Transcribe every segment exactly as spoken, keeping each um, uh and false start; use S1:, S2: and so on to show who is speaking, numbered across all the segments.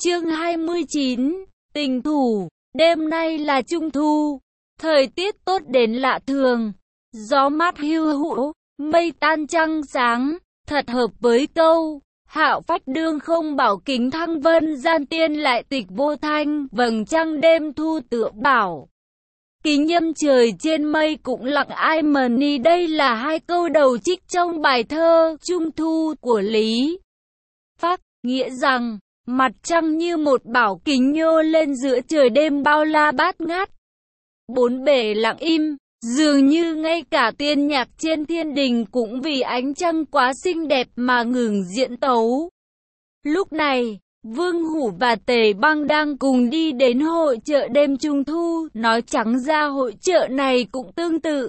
S1: Chương hai mươi chín, tình thủ. Đêm nay là trung thu, thời tiết tốt đến lạ thường, gió mát hiu hũ, mây tan trăng sáng, thật hợp với câu hạo phách đương không bảo kính thăng vân gian tiên lại tịch vô thanh, vầng trăng đêm thu tựa bảo kính nhâm trời trên mây cũng lặng ai mờ ni. Đây là hai câu đầu trích trong bài thơ Trung Thu của Lý Phác, nghĩa rằng mặt trăng như một bảo kính nhô lên giữa trời đêm bao la bát ngát, bốn bề lặng im, dường như ngay cả tiên nhạc trên thiên đình cũng vì ánh trăng quá xinh đẹp mà ngừng diễn tấu. Lúc này, Vương Hủ và Tề Băng đang cùng đi đến hội chợ đêm Trung Thu. Nói trắng ra hội chợ này cũng tương tự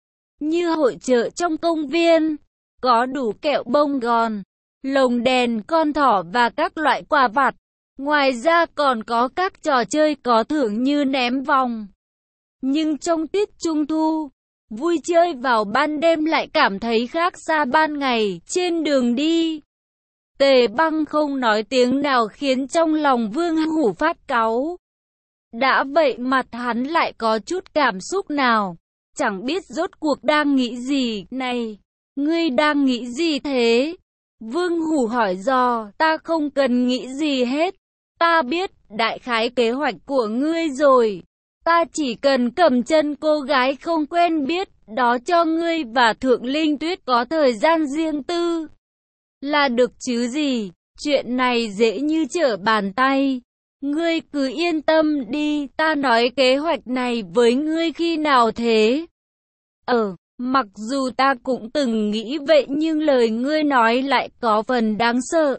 S1: như hội chợ trong công viên, có đủ kẹo bông gòn, lồng đèn, con thỏ và các loại quà vặt. Ngoài ra còn có các trò chơi có thưởng như ném vòng. Nhưng trong tiết Trung Thu, vui chơi vào ban đêm lại cảm thấy khác xa ban ngày. Trên đường đi, Tề Băng không nói tiếng nào khiến trong lòng Vương Hủ phát cáu. Đã vậy mặt hắn lại có chút cảm xúc nào, chẳng biết rốt cuộc đang nghĩ gì. Này, ngươi đang nghĩ gì thế? Vương Hủ hỏi dò. Ta không cần nghĩ gì hết, ta biết đại khái kế hoạch của ngươi rồi. Ta chỉ cần cầm chân cô gái không quen biết đó cho ngươi và Thượng Linh Tuyết có thời gian riêng tư là được chứ gì. Chuyện này dễ như trở bàn tay, ngươi cứ yên tâm đi. Ta nói kế hoạch này với ngươi khi nào thế? Ờ, mặc dù ta cũng từng nghĩ vậy nhưng lời ngươi nói lại có phần đáng sợ.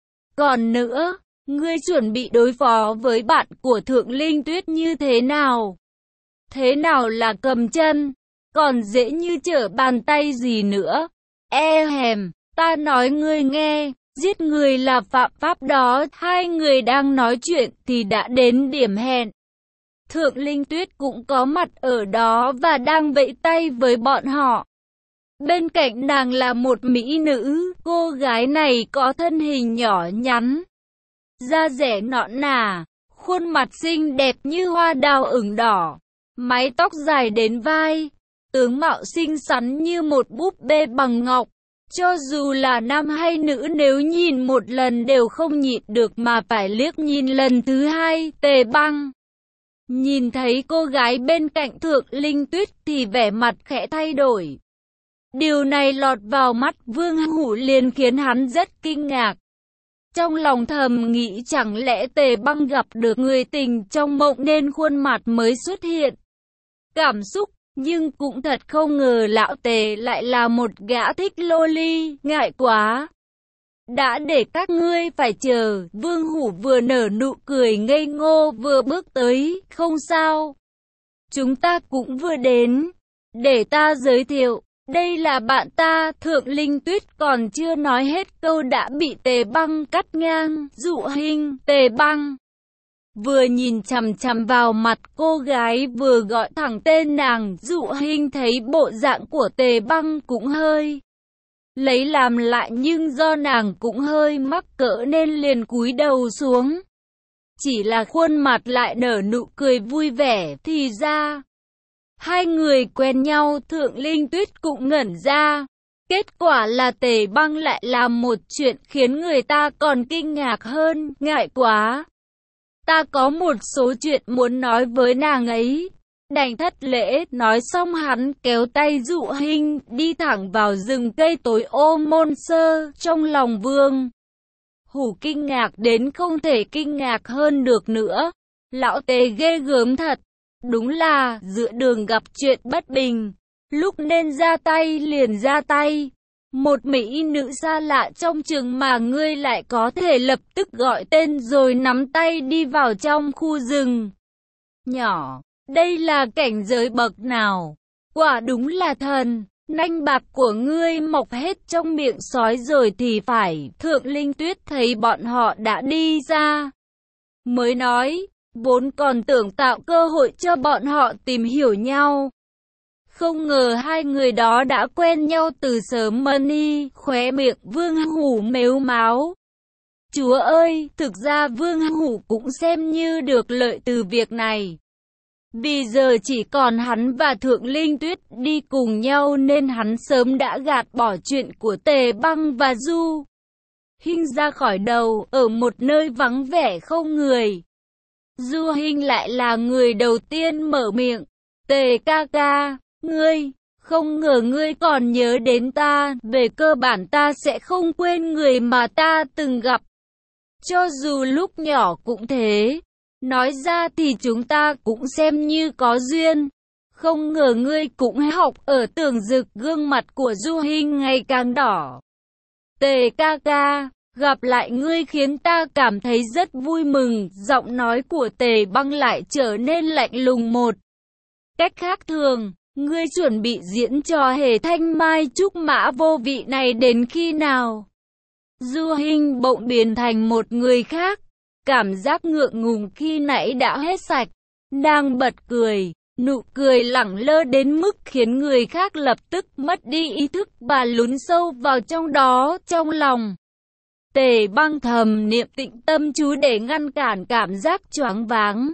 S1: Còn nữa, ngươi chuẩn bị đối phó với bạn của Thượng Linh Tuyết như thế nào? Thế nào là cầm chân? Còn dễ như trở bàn tay gì nữa? E hèm, ta nói ngươi nghe, giết người là phạm pháp đó. Hai người đang nói chuyện thì đã đến điểm hẹn. Thượng Linh Tuyết cũng có mặt ở đó và đang vẫy tay với bọn họ. Bên cạnh nàng là một mỹ nữ. Cô gái này có thân hình nhỏ nhắn, da dẻ nõn nà, khuôn mặt xinh đẹp như hoa đào ửng đỏ, mái tóc dài đến vai, tướng mạo xinh xắn như một búp bê bằng ngọc. Cho dù là nam hay nữ nếu nhìn một lần đều không nhịn được mà phải liếc nhìn lần thứ hai. Tề Băng nhìn thấy cô gái bên cạnh Thượng Linh Tuyết thì vẻ mặt khẽ thay đổi. Điều này lọt vào mắt Vương Hủ liền khiến hắn rất kinh ngạc. Trong lòng thầm nghĩ chẳng lẽ Tề Băng gặp được người tình trong mộng nên khuôn mặt mới xuất hiện cảm xúc. Nhưng cũng thật không ngờ lão Tề lại là một gã thích loli, ngại quá. Đã để các ngươi phải chờ. Vương Hủ vừa nở nụ cười ngây ngô vừa bước tới. Không sao, chúng ta cũng vừa đến. Để ta giới thiệu, đây là bạn ta. Thượng Linh Tuyết còn chưa nói hết câu đã bị Tề Băng cắt ngang. Dụ Hinh. Tề Băng vừa nhìn chằm chằm vào mặt cô gái vừa gọi thẳng tên nàng. Dụ Hinh thấy bộ dạng của Tề Băng cũng hơi lấy làm lạ nhưng do nàng cũng hơi mắc cỡ nên liền cúi đầu xuống. Chỉ là khuôn mặt lại nở nụ cười vui vẻ. Thì ra hai người quen nhau. Thượng Linh Tuyết cũng ngẩn ra. Kết quả là Tề Băng lại làm một chuyện khiến người ta còn kinh ngạc hơn. Ngại quá, ta có một số chuyện muốn nói với nàng ấy. Đành thất lễ. Nói xong hắn kéo tay Dụ Hinh đi thẳng vào rừng cây tối ô môn sơ. Trong lòng Vương Hủ kinh ngạc đến không thể kinh ngạc hơn được nữa. Lão Tề ghê gớm thật. Đúng là giữa đường gặp chuyện bất bình, lúc nên ra tay liền ra tay. Một mỹ nữ xa lạ trong trường mà ngươi lại có thể lập tức gọi tên rồi nắm tay đi vào trong khu rừng nhỏ. Đây là cảnh giới bậc nào? Quả đúng là thần. Nanh bạc của ngươi mọc hết trong miệng sói rồi thì phải. Thượng Linh Tuyết thấy bọn họ đã đi ra mới nói, vốn còn tưởng tạo cơ hội cho bọn họ tìm hiểu nhau. Không ngờ hai người đó đã quen nhau từ sớm. Mani. Khóe miệng Vương Hủ mếu máo. Chúa ơi, thực ra Vương Hủ cũng xem như được lợi từ việc này. Vì giờ chỉ còn hắn và Thượng Linh Tuyết đi cùng nhau nên hắn sớm đã gạt bỏ chuyện của Tề Băng và Du Hinh ra khỏi đầu, ở một nơi vắng vẻ không người. Du Hinh lại là người đầu tiên mở miệng. Tề ca ca, ngươi, không ngờ ngươi còn nhớ đến ta, về cơ bản ta sẽ không quên người mà ta từng gặp. Cho dù lúc nhỏ cũng thế. Nói ra thì chúng ta cũng xem như có duyên. Không ngờ ngươi cũng học ở Tưởng Dực. Gương mặt của Du Hinh ngày càng đỏ. Tề ca ca, gặp lại ngươi khiến ta cảm thấy rất vui mừng. Giọng nói của Tề Băng lại trở nên lạnh lùng một cách khác thường. Ngươi chuẩn bị diễn trò hề thanh mai trúc mã vô vị này đến khi nào? Du Hinh bỗng biến thành một người khác. Cảm giác ngượng ngùng khi nãy đã hết sạch. Nàng bật cười. Nụ cười lẳng lơ đến mức khiến người khác lập tức mất đi ý thức và lún sâu vào trong đó, trong lòng. Tề Băng thầm niệm tịnh tâm chú để ngăn cản cảm giác choáng váng.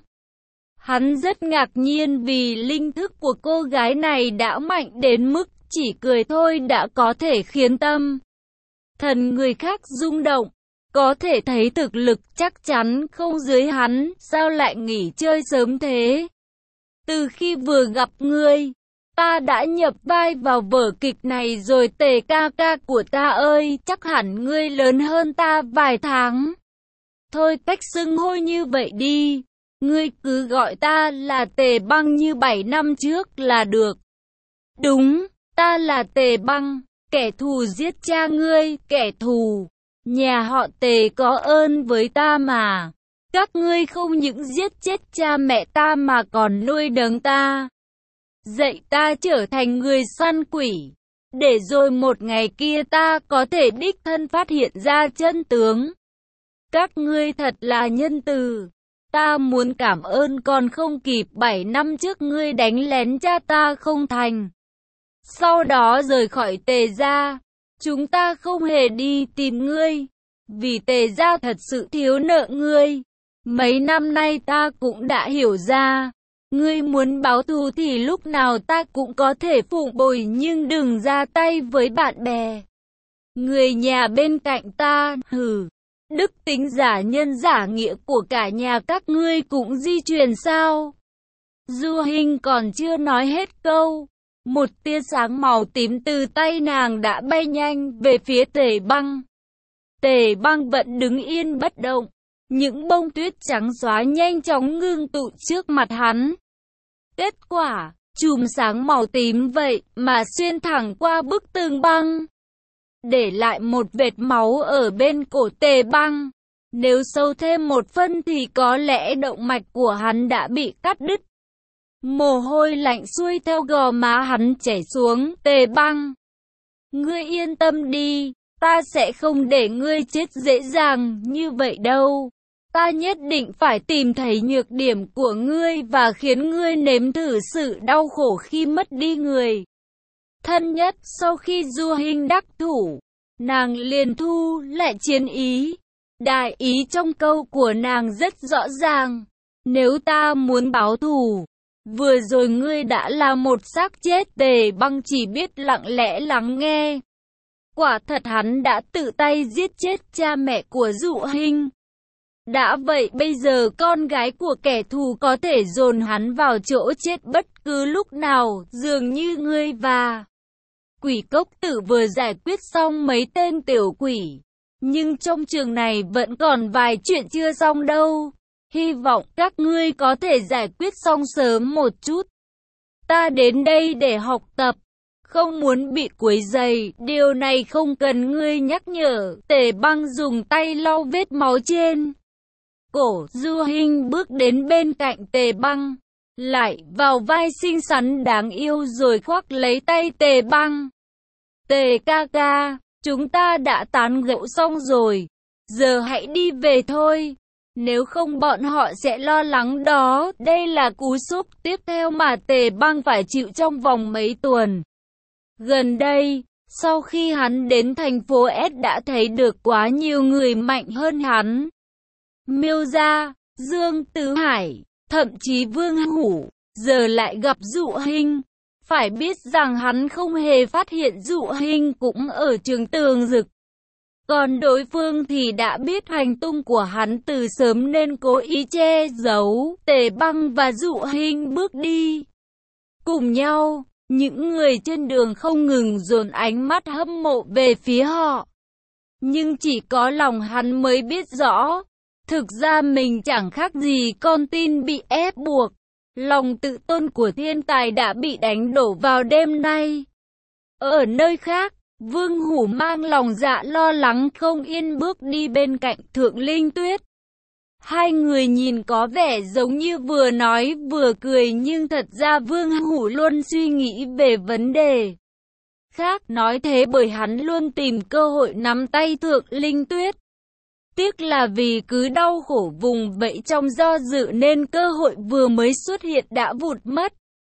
S1: Hắn rất ngạc nhiên vì linh thức của cô gái này đã mạnh đến mức chỉ cười thôi đã có thể khiến tâm thần người khác rung động. Có thể thấy thực lực chắc chắn không dưới hắn, sao lại nghỉ chơi sớm thế? Từ khi vừa gặp ngươi, ta đã nhập vai vào vở kịch này rồi. Tề ca ca của ta ơi, chắc hẳn ngươi lớn hơn ta vài tháng. Thôi cách xưng hô như vậy đi, ngươi cứ gọi ta là Tề Băng như bảy năm trước là được. Đúng, ta là Tề Băng, kẻ thù giết cha ngươi, kẻ thù. Nhà họ Tề có ơn với ta mà. Các ngươi không những giết chết cha mẹ ta mà còn nuôi nấng ta, dạy ta trở thành người săn quỷ, để rồi một ngày kia ta có thể đích thân phát hiện ra chân tướng. Các ngươi thật là nhân từ. Ta muốn cảm ơn còn không kịp. Bảy năm trước ngươi đánh lén cha ta không thành, sau đó rời khỏi Tề gia. Chúng ta không hề đi tìm ngươi, vì Tề gia thật sự thiếu nợ ngươi. Mấy năm nay ta cũng đã hiểu ra, ngươi muốn báo thù thì lúc nào ta cũng có thể phụng bồi, nhưng đừng ra tay với bạn bè, người nhà bên cạnh ta. Hừ, đức tính giả nhân giả nghĩa của cả nhà các ngươi cũng di truyền sao? Du Hinh còn chưa nói hết câu, một tia sáng màu tím từ tay nàng đã bay nhanh về phía Tề Băng. Tề Băng vẫn đứng yên bất động. Những bông tuyết trắng xóa nhanh chóng ngưng tụ trước mặt hắn. Kết quả, chùm sáng màu tím vậy mà xuyên thẳng qua bức tường băng, để lại một vệt máu ở bên cổ Tề Băng. Nếu sâu thêm một phân thì có lẽ động mạch của hắn đã bị cắt đứt. Mồ hôi lạnh xuôi theo gò má hắn chảy xuống. Tề Băng, ngươi yên tâm đi, ta sẽ không để ngươi chết dễ dàng như vậy đâu. Ta nhất định phải tìm thấy nhược điểm của ngươi và khiến ngươi nếm thử sự đau khổ khi mất đi người thân nhất. Sau khi Du Hinh đắc thủ, nàng liền thu lại chiến ý. Đại ý trong câu của nàng rất rõ ràng. Nếu ta muốn báo thù, vừa rồi ngươi đã là một xác chết. Tề Băng chỉ biết lặng lẽ lắng nghe. Quả thật hắn đã tự tay giết chết cha mẹ của Du Hinh. Đã vậy bây giờ con gái của kẻ thù có thể dồn hắn vào chỗ chết bất cứ lúc nào. Dường như ngươi và Quỷ Cốc Tử vừa giải quyết xong mấy tên tiểu quỷ, nhưng trong trường này vẫn còn vài chuyện chưa xong đâu. Hy vọng các ngươi có thể giải quyết xong sớm một chút. Ta đến đây để học tập, không muốn bị quấy rầy. Điều này không cần ngươi nhắc nhở. Tề Băng dùng tay lau vết máu trên cổ. Du Hinh bước đến bên cạnh Tề Băng, lại vào vai xinh xắn đáng yêu rồi khoác lấy tay Tề Băng. Tề ca ca, chúng ta đã tán gẫu xong rồi, giờ hãy đi về thôi. Nếu không bọn họ sẽ lo lắng đó. Đây là cú sốc tiếp theo mà Tề Băng phải chịu trong vòng mấy tuần gần đây. Sau khi hắn đến thành phố S đã thấy được quá nhiều người mạnh hơn hắn. Miêu Gia, Dương Tứ Hải, thậm chí Vương Hủ, giờ lại gặp Dụ Hinh. Phải biết rằng hắn không hề phát hiện Dụ Hinh cũng ở trường Tường Dực. Còn đối phương thì đã biết hành tung của hắn từ sớm nên cố ý che giấu. Tề Băng và Dụ Hinh bước đi cùng nhau, những người trên đường không ngừng dồn ánh mắt hâm mộ về phía họ. Nhưng chỉ có lòng hắn mới biết rõ, thực ra mình chẳng khác gì con tin bị ép buộc. Lòng tự tôn của thiên tài đã bị đánh đổ vào đêm nay. Ở nơi khác, Vương Hủ mang lòng dạ lo lắng không yên bước đi bên cạnh Thượng Linh Tuyết. Hai người nhìn có vẻ giống như vừa nói vừa cười, nhưng thật ra Vương Hủ luôn suy nghĩ về vấn đề khác. Nói thế bởi hắn luôn tìm cơ hội nắm tay Thượng Linh Tuyết. Tiếc là vì cứ đau khổ vùng vẫy trong do dự nên cơ hội vừa mới xuất hiện đã vụt mất.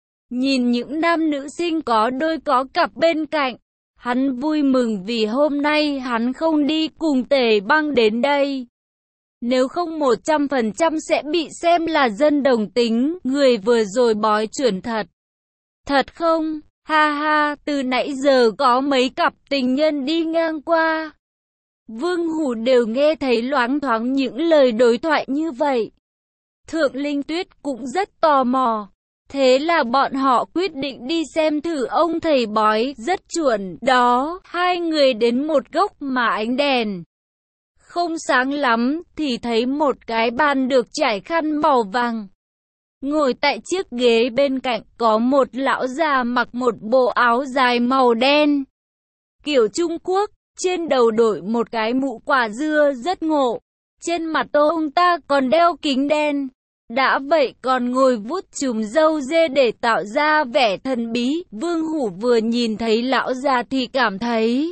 S1: Nhìn những nam nữ sinh có đôi có cặp bên cạnh, hắn vui mừng vì hôm nay hắn không đi cùng Tề Băng đến đây. Nếu không một trăm phần trăm sẽ bị xem là dân đồng tính, người vừa rồi bói chuẩn thật. Thật không? Ha ha, từ nãy giờ có mấy cặp tình nhân đi ngang qua. Vương Hủ đều nghe thấy loáng thoáng những lời đối thoại như vậy. Thượng Linh Tuyết cũng rất tò mò. Thế là bọn họ quyết định đi xem thử ông thầy bói rất chuẩn đó. Hai người đến một góc mà ánh đèn không sáng lắm thì thấy một cái bàn được trải khăn màu vàng. Ngồi tại chiếc ghế bên cạnh có một lão già mặc một bộ áo dài màu đen, kiểu Trung Quốc, trên đầu đội một cái mũ quả dưa rất ngộ. Trên mặt ông ta còn đeo kính đen. Đã vậy còn ngồi vuốt chùm râu dê để tạo ra vẻ thần bí. Vương Hủ vừa nhìn thấy lão già thì cảm thấy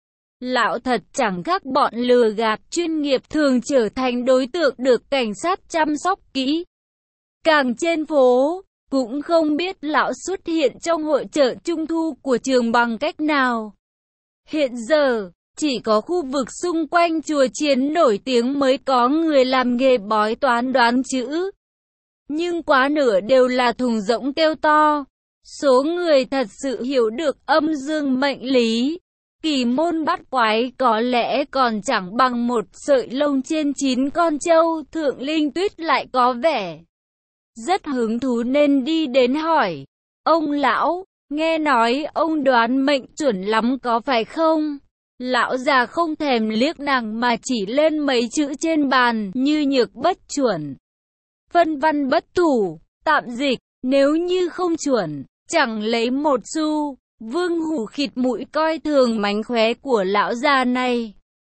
S1: lão thật chẳng khác bọn lừa gạt chuyên nghiệp thường trở thành đối tượng được cảnh sát chăm sóc kỹ càng trên phố. Cũng không biết lão xuất hiện trong hội chợ trung thu của trường bằng cách nào. Hiện giờ, chỉ có khu vực xung quanh chùa Chiến nổi tiếng mới có người làm nghề bói toán đoán chữ. Nhưng quá nửa đều là thùng rỗng kêu to. Số người thật sự hiểu được âm dương mệnh lý, kỳ môn bắt quái có lẽ còn chẳng bằng một sợi lông trên chín con trâu. Thượng Linh Tuyết lại có vẻ rất hứng thú nên đi đến hỏi. Ông lão, nghe nói ông đoán mệnh chuẩn lắm có phải không? Lão già không thèm liếc nàng mà chỉ lên mấy chữ trên bàn như nhược bất chuẩn, phân văn bất thủ, tạm dịch, nếu như không chuẩn, chẳng lấy một xu. Vương Hủ khịt mũi coi thường mánh khóe của lão già này.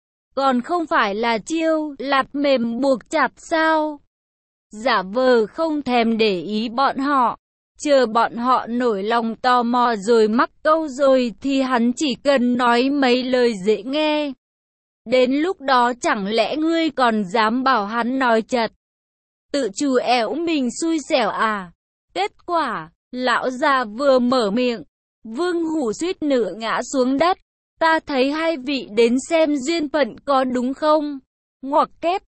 S1: Còn không phải là chiêu lạt mềm buộc chặt sao? Giả vờ không thèm để ý bọn họ. Chờ bọn họ nổi lòng tò mò rồi mắc câu rồi thì hắn chỉ cần nói mấy lời dễ nghe. Đến lúc đó chẳng lẽ ngươi còn dám bảo hắn nói chật? Tự chủ ẻo mình xui xẻo à? Kết quả, lão già vừa mở miệng, Vương Hủ suýt nữa ngã xuống đất. Ta thấy hai vị đến xem duyên phận có đúng không? Ngoặc kép,